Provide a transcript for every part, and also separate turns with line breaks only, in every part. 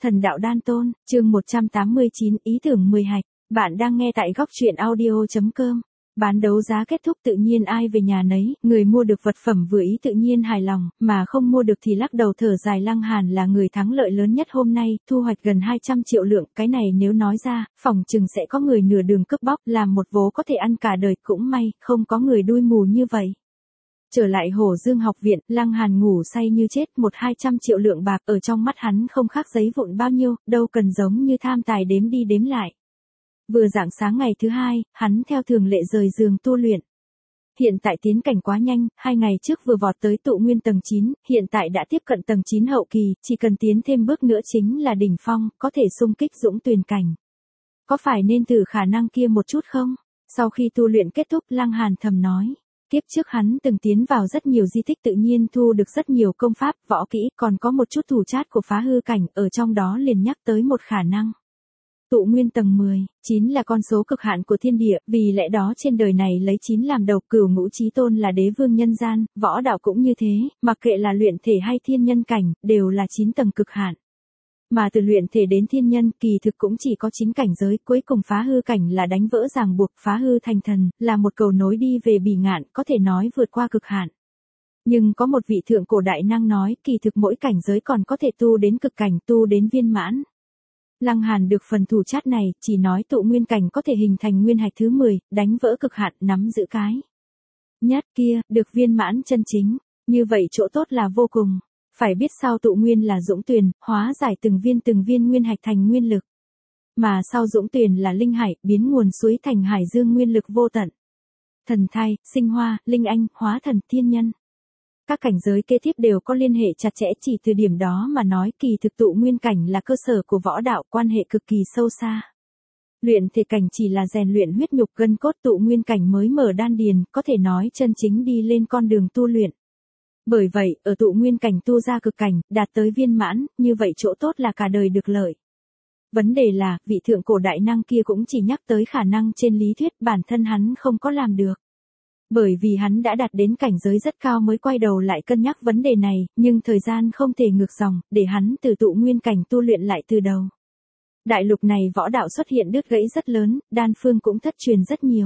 Thần đạo đan tôn, chương 189, ý tưởng 10 hạch. Bạn đang nghe tại góc truyện audio.com. Bán đấu giá kết thúc tự nhiên ai về nhà nấy, người mua được vật phẩm vừa ý tự nhiên hài lòng, mà không mua được thì lắc đầu thở dài. Lăng Hàn là người thắng lợi lớn nhất hôm nay, thu hoạch gần 200 triệu lượng, cái này nếu nói ra, phỏng chừng sẽ có người nửa đường cướp bóc, làm một vố có thể ăn cả đời, cũng may, không có người đuôi mù như vậy. Trở lại Hổ Dương học viện, Lăng Hàn ngủ say như chết, 100-200 triệu lượng bạc ở trong mắt hắn không khác giấy vụn bao nhiêu, đâu cần giống như tham tài đếm đi đếm lại. Vừa rạng sáng ngày thứ hai, hắn theo thường lệ rời giường tu luyện. Hiện tại tiến cảnh quá nhanh, 2 ngày trước vừa vọt tới tụ nguyên tầng 9, hiện tại đã tiếp cận tầng 9 hậu kỳ, chỉ cần tiến thêm bước nữa chính là đỉnh phong, có thể xung kích dũng tuyền cảnh. Có phải nên thử khả năng kia một chút không? Sau khi tu luyện kết thúc, Lăng Hàn thầm nói. Kiếp trước hắn từng tiến vào rất nhiều di tích tự nhiên thu được rất nhiều công pháp, võ kỹ, còn có một chút thủ chát của phá hư cảnh, ở trong đó liền nhắc tới một khả năng. Tụ nguyên tầng 10, 9 là con số cực hạn của thiên địa, vì lẽ đó trên đời này lấy 9 làm đầu, Cửu Ngũ Chí Tôn là đế vương nhân gian, võ đạo cũng như thế, mặc kệ là luyện thể hay thiên nhân cảnh, đều là 9 tầng cực hạn. Mà từ luyện thể đến thiên nhân, kỳ thực cũng chỉ có 9 cảnh giới, cuối cùng phá hư cảnh là đánh vỡ ràng buộc, phá hư thành thần, là một cầu nối đi về bỉ ngạn, có thể nói vượt qua cực hạn. Nhưng có một vị thượng cổ đại năng nói, kỳ thực mỗi cảnh giới còn có thể tu đến cực cảnh, tu đến viên mãn. Lăng Hàn được phần thủ chát này, chỉ nói tụ nguyên cảnh có thể hình thành nguyên hạch thứ 10, đánh vỡ cực hạn, nắm giữ cái nhất kia, được viên mãn chân chính, như vậy chỗ tốt là vô cùng. Phải biết sau tụ nguyên là dũng tuyền, hóa giải từng viên nguyên hạch thành nguyên lực. Mà sau dũng tuyền là linh hải, biến nguồn suối thành hải dương nguyên lực vô tận. Thần thai, sinh hoa, linh anh, hóa thần, thiên nhân. Các cảnh giới kế tiếp đều có liên hệ chặt chẽ, chỉ từ điểm đó mà nói kỳ thực tụ nguyên cảnh là cơ sở của võ đạo, quan hệ cực kỳ sâu xa. Luyện thể cảnh chỉ là rèn luyện huyết nhục gân cốt, tụ nguyên cảnh mới mở đan điền, có thể nói chân chính đi lên con đường tu luyện. Bởi vậy, ở tụ nguyên cảnh tu ra cực cảnh, đạt tới viên mãn, như vậy chỗ tốt là cả đời được lợi. Vấn đề là, vị thượng cổ đại năng kia cũng chỉ nhắc tới khả năng trên lý thuyết, bản thân hắn không có làm được. Bởi vì hắn đã đạt đến cảnh giới rất cao mới quay đầu lại cân nhắc vấn đề này, nhưng thời gian không thể ngược dòng, để hắn từ tụ nguyên cảnh tu luyện lại từ đầu. Đại lục này võ đạo xuất hiện đứt gãy rất lớn, đan phương cũng thất truyền rất nhiều.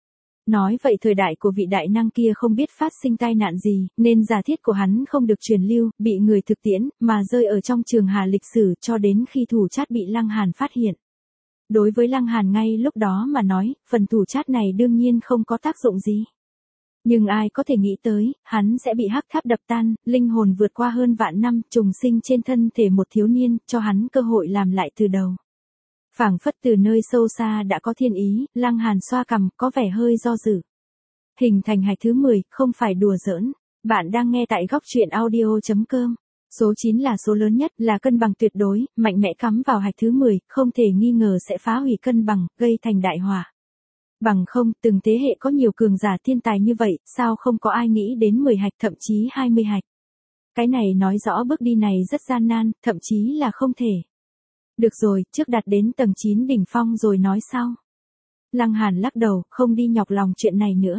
Nói vậy thời đại của vị đại năng kia không biết phát sinh tai nạn gì, nên giả thiết của hắn không được truyền lưu, bị người thực tiễn, mà rơi ở trong trường hà lịch sử cho đến khi thủ chát bị Lăng Hàn phát hiện. Đối với Lăng Hàn ngay lúc đó mà nói, phần thủ chát này đương nhiên không có tác dụng gì. Nhưng ai có thể nghĩ tới, hắn sẽ bị hắc tháp đập tan, linh hồn vượt qua hơn vạn năm, trùng sinh trên thân thể một thiếu niên, cho hắn cơ hội làm lại từ đầu. Phảng phất từ nơi sâu xa đã có thiên ý, Lăng Hàn xoa cằm, có vẻ hơi do dự. Hình thành hạch thứ 10, không phải đùa giỡn. Bạn đang nghe tại góc truyện audio.com. Số 9 là số lớn nhất, là cân bằng tuyệt đối, mạnh mẽ cắm vào hạch thứ 10, không thể nghi ngờ sẽ phá hủy cân bằng, gây thành đại họa. Bằng không, từng thế hệ có nhiều cường giả thiên tài như vậy, sao không có ai nghĩ đến 10 hạch thậm chí 20 hạch. Cái này nói rõ bước đi này rất gian nan, thậm chí là không thể. Được rồi, trước đạt đến tầng 9 đỉnh phong rồi nói sau. Lăng Hàn lắc đầu, không đi nhọc lòng chuyện này nữa.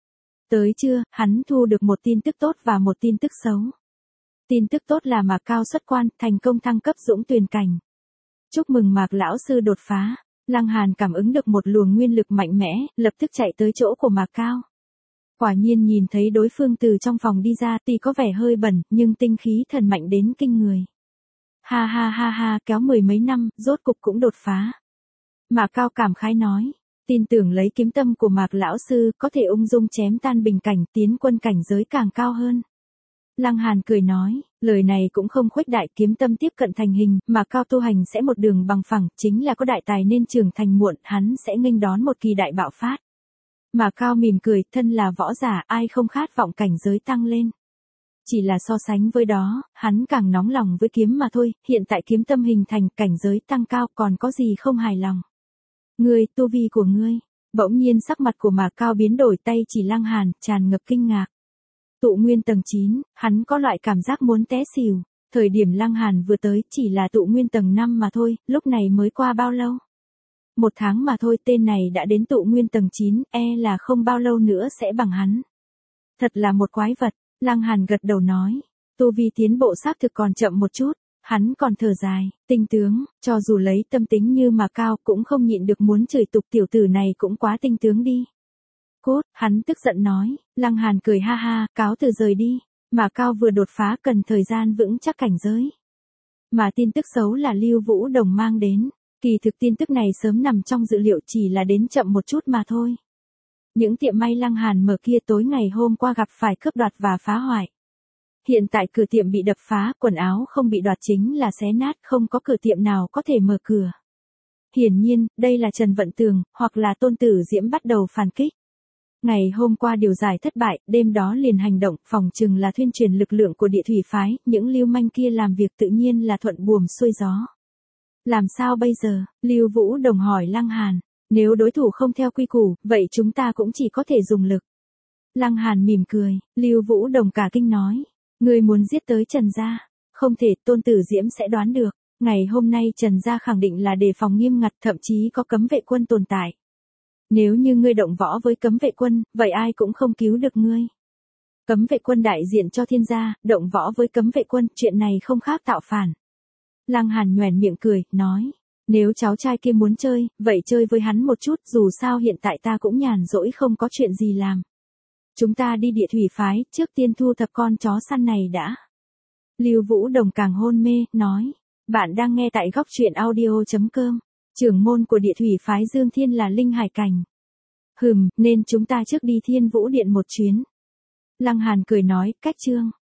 Tới trưa, hắn thu được một tin tức tốt và một tin tức xấu. Tin tức tốt là Mạc Cao xuất quan, thành công thăng cấp dũng tuyền cảnh. Chúc mừng Mạc lão sư đột phá. Lăng Hàn cảm ứng được một luồng nguyên lực mạnh mẽ, lập tức chạy tới chỗ của Mạc Cao. Quả nhiên nhìn thấy đối phương từ trong phòng đi ra, tuy có vẻ hơi bẩn, nhưng tinh khí thần mạnh đến kinh người. Ha ha ha ha, kéo 10 mấy năm, rốt cục cũng đột phá. Mạc Cao cảm khái nói, tin tưởng lấy kiếm tâm của Mạc lão sư, có thể ung dung chém tan bình cảnh, tiến quân cảnh giới càng cao hơn. Lăng Hàn cười nói, lời này cũng không khuếch đại, kiếm tâm tiếp cận thành hình, mà Cao tu hành sẽ một đường bằng phẳng, chính là có đại tài nên trưởng thành muộn, hắn sẽ nghênh đón một kỳ đại bạo phát. Mà Cao mỉm cười, thân là võ giả, ai không khát vọng cảnh giới tăng lên. Chỉ là so sánh với đó, hắn càng nóng lòng với kiếm mà thôi, hiện tại kiếm tâm hình thành, cảnh giới tăng cao, còn có gì không hài lòng. Ngươi, tu vi của ngươi, bỗng nhiên sắc mặt của Mạc Cao biến đổi, tay chỉ Lăng Hàn, tràn ngập kinh ngạc. Tụ nguyên tầng 9, hắn có loại cảm giác muốn té xỉu, thời điểm Lăng Hàn vừa tới chỉ là tụ nguyên tầng 5 mà thôi, lúc này mới qua bao lâu? 1 tháng mà thôi, tên này đã đến tụ nguyên tầng 9, là không bao lâu nữa sẽ bằng hắn. Thật là một quái vật, Lăng Hàn gật đầu nói, tu vi tiến bộ xác thực còn chậm một chút, Hắn còn thở dài, tinh tướng, cho dù lấy tâm tính như mà Cao cũng không nhịn được muốn chửi tục tiểu tử này cũng quá tinh tướng đi. Cốt, hắn tức giận nói, Lăng Hàn cười ha ha, cáo từ rời đi, mà Cao vừa đột phá cần thời gian vững chắc cảnh giới. Mà tin tức xấu là Lưu Vũ Đồng mang đến, kỳ thực tin tức này sớm nằm trong dự liệu chỉ là đến chậm một chút mà thôi. Những tiệm may Lăng Hàn mở kia tối ngày hôm qua gặp phải cướp đoạt và phá hoại. Hiện tại cửa tiệm bị đập phá, quần áo không bị đoạt chính là xé nát, không có cửa tiệm nào có thể mở cửa. Hiển nhiên, đây là Trần Vận Tường, hoặc là Tôn Tử Diễm bắt đầu phản kích. Ngày hôm qua điều giải thất bại, đêm đó liền hành động, phòng chừng là thuyên truyền lực lượng của địa thủy phái, những lưu manh kia làm việc tự nhiên là thuận buồm xuôi gió. Làm sao bây giờ? Lưu Vũ Đồng hỏi Lăng Hàn, nếu đối thủ không theo quy củ, vậy chúng ta cũng chỉ có thể dùng lực. Lăng Hàn mỉm cười, Lưu Vũ Đồng cả kinh nói, ngươi muốn giết tới Trần gia, không thể, Tôn Tử Diễm sẽ đoán được, ngày hôm nay Trần gia khẳng định là đề phòng nghiêm ngặt, thậm chí có cấm vệ quân tồn tại. Nếu như ngươi động võ với cấm vệ quân, vậy ai cũng không cứu được ngươi. Cấm vệ quân đại diện cho thiên gia, động võ với cấm vệ quân, chuyện này không khác tạo phản. Lăng Hàn nhoẻn miệng cười, nói, nếu cháu trai kia muốn chơi, vậy chơi với hắn một chút, dù sao hiện tại ta cũng nhàn rỗi không có chuyện gì làm. Chúng ta đi địa thủy phái, trước tiên thu thập con chó săn này đã. Lưu Vũ Đồng càng hôn mê, nói, bạn đang nghe tại góc truyện audio.com. Trưởng môn của địa thủy phái Dương Thiên là Linh Hải Cảnh. Nên chúng ta trước đi Thiên Vũ Điện một chuyến. Lăng Hàn cười nói, cách chương.